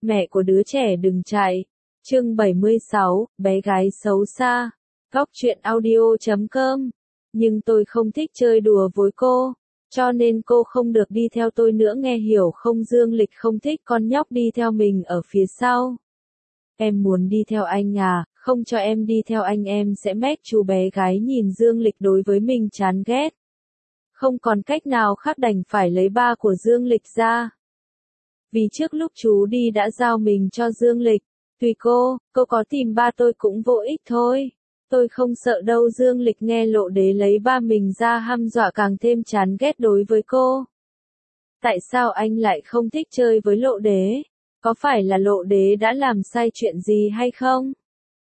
Mẹ của đứa trẻ đừng chạy. Chương 76, bé gái xấu xa. Góc truyện audio.com. Nhưng tôi không thích chơi đùa với cô, cho nên cô không được đi theo tôi nữa, nghe hiểu không? Dương Lịch không thích con nhóc đi theo mình ở phía sau. Em muốn đi theo anh à? Không cho em đi theo anh em sẽ mét. Chú bé gái nhìn Dương Lịch đối với mình chán ghét. Không còn cách nào khác đành phải lấy ba của Dương Lịch ra. Vì trước lúc chú đi đã giao mình cho Dương Lịch. Tùy cô có tìm ba tôi cũng vô ích thôi. Tôi không sợ đâu. Dương Lịch nghe Lộ Đế lấy ba mình ra hăm dọa càng thêm chán ghét đối với cô. Tại sao anh lại không thích chơi với Lộ Đế? Có phải là Lộ Đế đã làm sai chuyện gì hay không?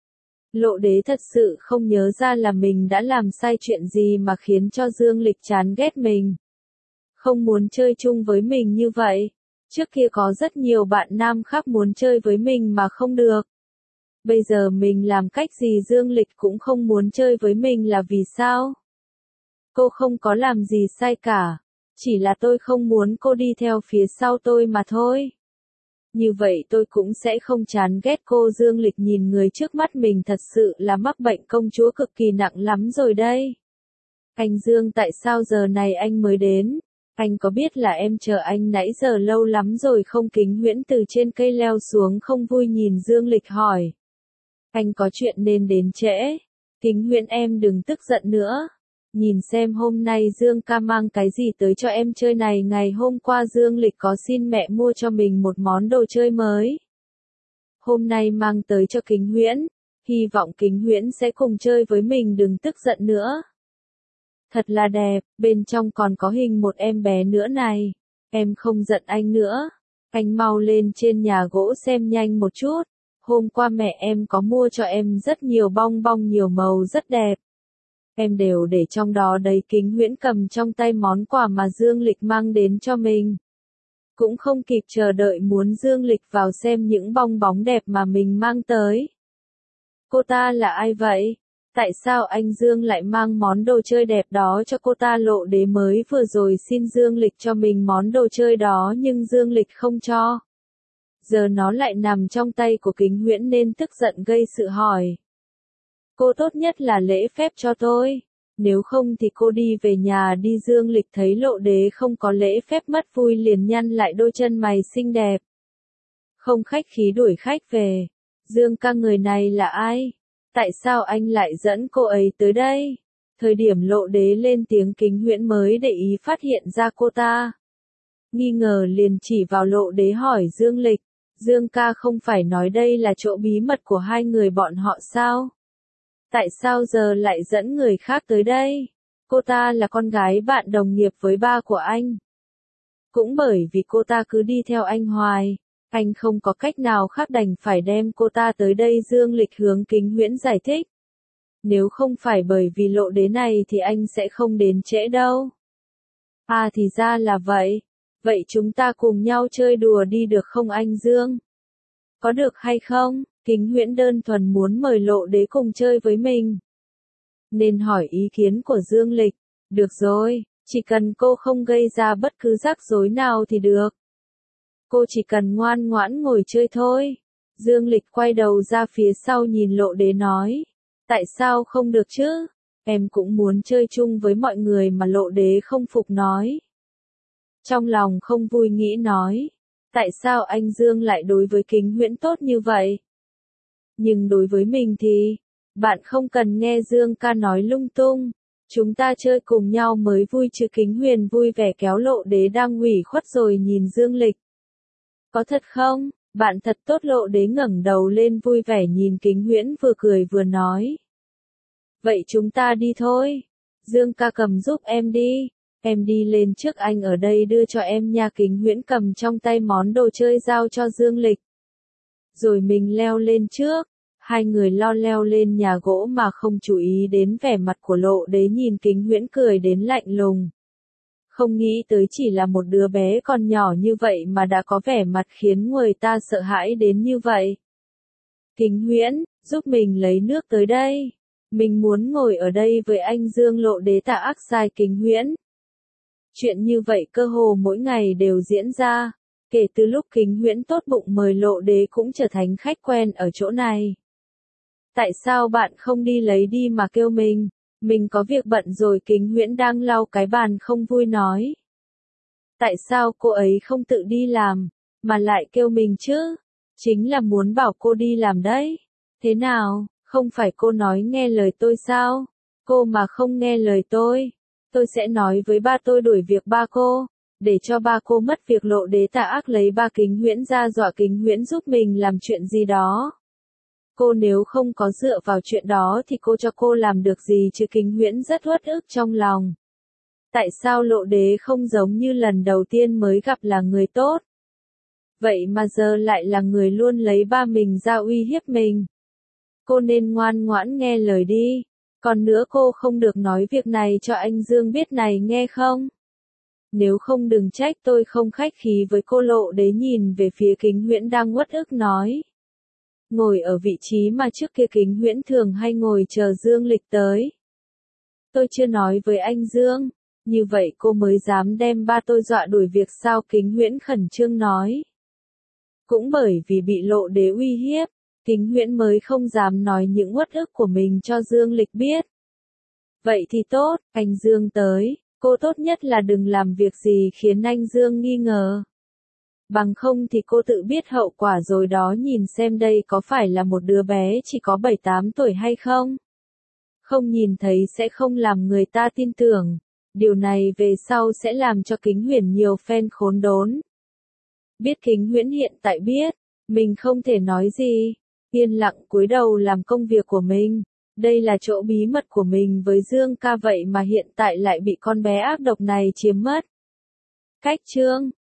Lộ Đế thật sự không nhớ ra là mình đã làm sai chuyện gì mà khiến cho Dương Lịch chán ghét mình. Không muốn chơi chung với mình như vậy. Trước kia có rất nhiều bạn nam khác muốn chơi với mình mà không được. Bây giờ mình làm cách gì Dương Lịch cũng không muốn chơi với mình là vì sao? Cô không có làm gì sai cả. Chỉ là tôi không muốn cô đi theo phía sau tôi mà thôi. Như vậy tôi cũng sẽ không chán ghét cô. Dương Lịch nhìn người trước mắt mình thật sự là mắc bệnh công chúa cực kỳ nặng lắm rồi đây. Anh Dương, tại sao giờ này anh mới đến? Anh có biết là em chờ anh nãy giờ lâu lắm rồi không? Kính Huyễn từ trên cây leo xuống không vui nhìn Dương Lịch hỏi. Anh có chuyện nên đến trễ. Kính Huyễn, em đừng tức giận nữa. Nhìn xem hôm nay Dương ca mang cái gì tới cho em chơi này. Ngày hôm qua Dương Lịch có xin mẹ mua cho mình một món đồ chơi mới. Hôm nay mang tới cho Kính Huyễn. Hy vọng Kính Huyễn sẽ cùng chơi với mình, đừng tức giận nữa. Thật là đẹp, bên trong còn có hình một em bé nữa này. Em không giận anh nữa. Anh mau lên trên nhà gỗ xem nhanh một chút. Hôm qua mẹ em có mua cho em rất nhiều bong bong nhiều màu rất đẹp. Em đều để trong đó đấy. Kính Huyễn cầm trong tay món quà mà Dương Lịch mang đến cho mình. Cũng không kịp chờ đợi muốn Dương Lịch vào xem những bong bóng đẹp mà mình mang tới. Cô ta là ai vậy? Tại sao anh Dương lại mang món đồ chơi đẹp đó cho cô ta? Lộ Đế mới vừa rồi xin Dương Lịch cho mình món đồ chơi đó nhưng Dương Lịch không cho. Giờ nó lại nằm trong tay của Kính Huyễn nên tức giận gây sự hỏi. Cô tốt nhất là lễ phép cho tôi. Nếu không thì cô đi về nhà đi. Dương Lịch thấy Lộ Đế không có lễ phép mất vui liền nhăn lại đôi chân mày xinh đẹp. Không khách khí đuổi khách về. Dương ca, người này là ai? Tại sao anh lại dẫn cô ấy tới đây? Thời điểm Lộ Đế lên tiếng Kính Huyễn mới để ý phát hiện ra cô ta. Nghi ngờ liền chỉ vào Lộ Đế hỏi Dương Lịch. Dương ca, không phải nói đây là chỗ bí mật của hai người bọn họ sao? Tại sao giờ lại dẫn người khác tới đây? Cô ta là con gái bạn đồng nghiệp với ba của anh. Cũng bởi vì cô ta cứ đi theo anh hoài, anh không có cách nào khác đành phải đem cô ta tới đây. Dương Lịch hướng Kính Huyễn giải thích. Nếu không phải bởi vì Lộ Đế này thì anh sẽ không đến trễ đâu. À thì ra là vậy. Vậy chúng ta cùng nhau chơi đùa đi được không anh Dương? Có được hay không? Kính Huyễn đơn thuần muốn mời Lộ Đế cùng chơi với mình. Nên hỏi ý kiến của Dương Lịch. Được rồi, chỉ cần cô không gây ra bất cứ rắc rối nào thì được. Cô chỉ cần ngoan ngoãn ngồi chơi thôi. Dương Lịch quay đầu ra phía sau nhìn Lộ Đế nói. Tại sao không được chứ? Em cũng muốn chơi chung với mọi người mà. Lộ Đế không phục nói. Trong lòng không vui nghĩ nói. Tại sao anh Dương lại đối với Kính Huyễn tốt như vậy? Nhưng đối với mình thì, bạn không cần nghe Dương ca nói lung tung. Chúng ta chơi cùng nhau mới vui chứ. Kính Huyền vui vẻ kéo Lộ Đế đang ủy khuất rồi nhìn Dương Lịch. Có thật không? Bạn thật tốt. Lộ Đế ngẩng đầu lên vui vẻ nhìn Kính Huyễn vừa cười vừa nói. Vậy chúng ta đi thôi. Dương ca cầm giúp em đi. Em đi lên trước, anh ở đây đưa cho em nha. Kính Huyễn cầm trong tay món đồ chơi giao cho Dương Lịch. Rồi mình leo lên trước. Hai người lo leo lên nhà gỗ mà không chú ý đến vẻ mặt của Lộ Đế nhìn Kính Huyễn cười đến lạnh lùng. Không nghĩ tới chỉ là một đứa bé còn nhỏ như vậy mà đã có vẻ mặt khiến người ta sợ hãi đến như vậy. Kính Huyễn, giúp mình lấy nước tới đây. Mình muốn ngồi ở đây với anh Dương. Lộ Đế tà ác sai Kính Huyễn. Chuyện như vậy cơ hồ mỗi ngày đều diễn ra. Kể từ lúc Kính Huyễn tốt bụng mời Lộ Đế cũng trở thành khách quen ở chỗ này. Tại sao bạn không đi lấy đi mà kêu mình có việc bận rồi. Kính Huyễn đang lau cái bàn không vui nói. Tại sao cô ấy không tự đi làm, mà lại kêu mình chứ? Chính là muốn bảo cô đi làm đấy. Thế nào, không phải cô nói nghe lời tôi sao? Cô mà không nghe lời tôi sẽ nói với ba tôi đuổi việc ba cô, để cho ba cô mất việc. Lộ Đế tà ác lấy ba Kính Huyễn ra dọa Kính Huyễn giúp mình làm chuyện gì đó. Cô nếu không có dựa vào chuyện đó thì cô cho cô làm được gì chứ? Kính Huyễn rất uất ức trong lòng. Tại sao Lộ Đế không giống như lần đầu tiên mới gặp là người tốt? Vậy mà giờ lại là người luôn lấy ba mình ra uy hiếp mình. Cô nên ngoan ngoãn nghe lời đi. Còn nữa cô không được nói việc này cho anh Dương biết này nghe không? Nếu không đừng trách tôi không khách khí với cô. Lộ Đế nhìn về phía Kính Huyễn đang uất ức nói. Ngồi ở vị trí mà trước kia Kính Huyễn thường hay ngồi chờ Dương Lịch tới. Tôi chưa nói với anh Dương, như vậy cô mới dám đem ba tôi dọa đuổi việc sao? Kính Huyễn khẩn trương nói. Cũng bởi vì bị Lộ Đế uy hiếp, Kính Huyễn mới không dám nói những uất ức của mình cho Dương Lịch biết. Vậy thì tốt, anh Dương tới, cô tốt nhất là đừng làm việc gì khiến anh Dương nghi ngờ. Bằng không thì cô tự biết hậu quả rồi đó. Nhìn xem đây có phải là một đứa bé chỉ có 7-8 tuổi hay không? Không nhìn thấy sẽ không làm người ta tin tưởng. Điều này về sau sẽ làm cho Kính Huyễn nhiều phen khốn đốn. Biết Kính Huyễn hiện tại biết, mình không thể nói gì. Yên lặng cúi đầu làm công việc của mình. Đây là chỗ bí mật của mình với Dương ca vậy mà hiện tại lại bị con bé ác độc này chiếm mất. Cách chương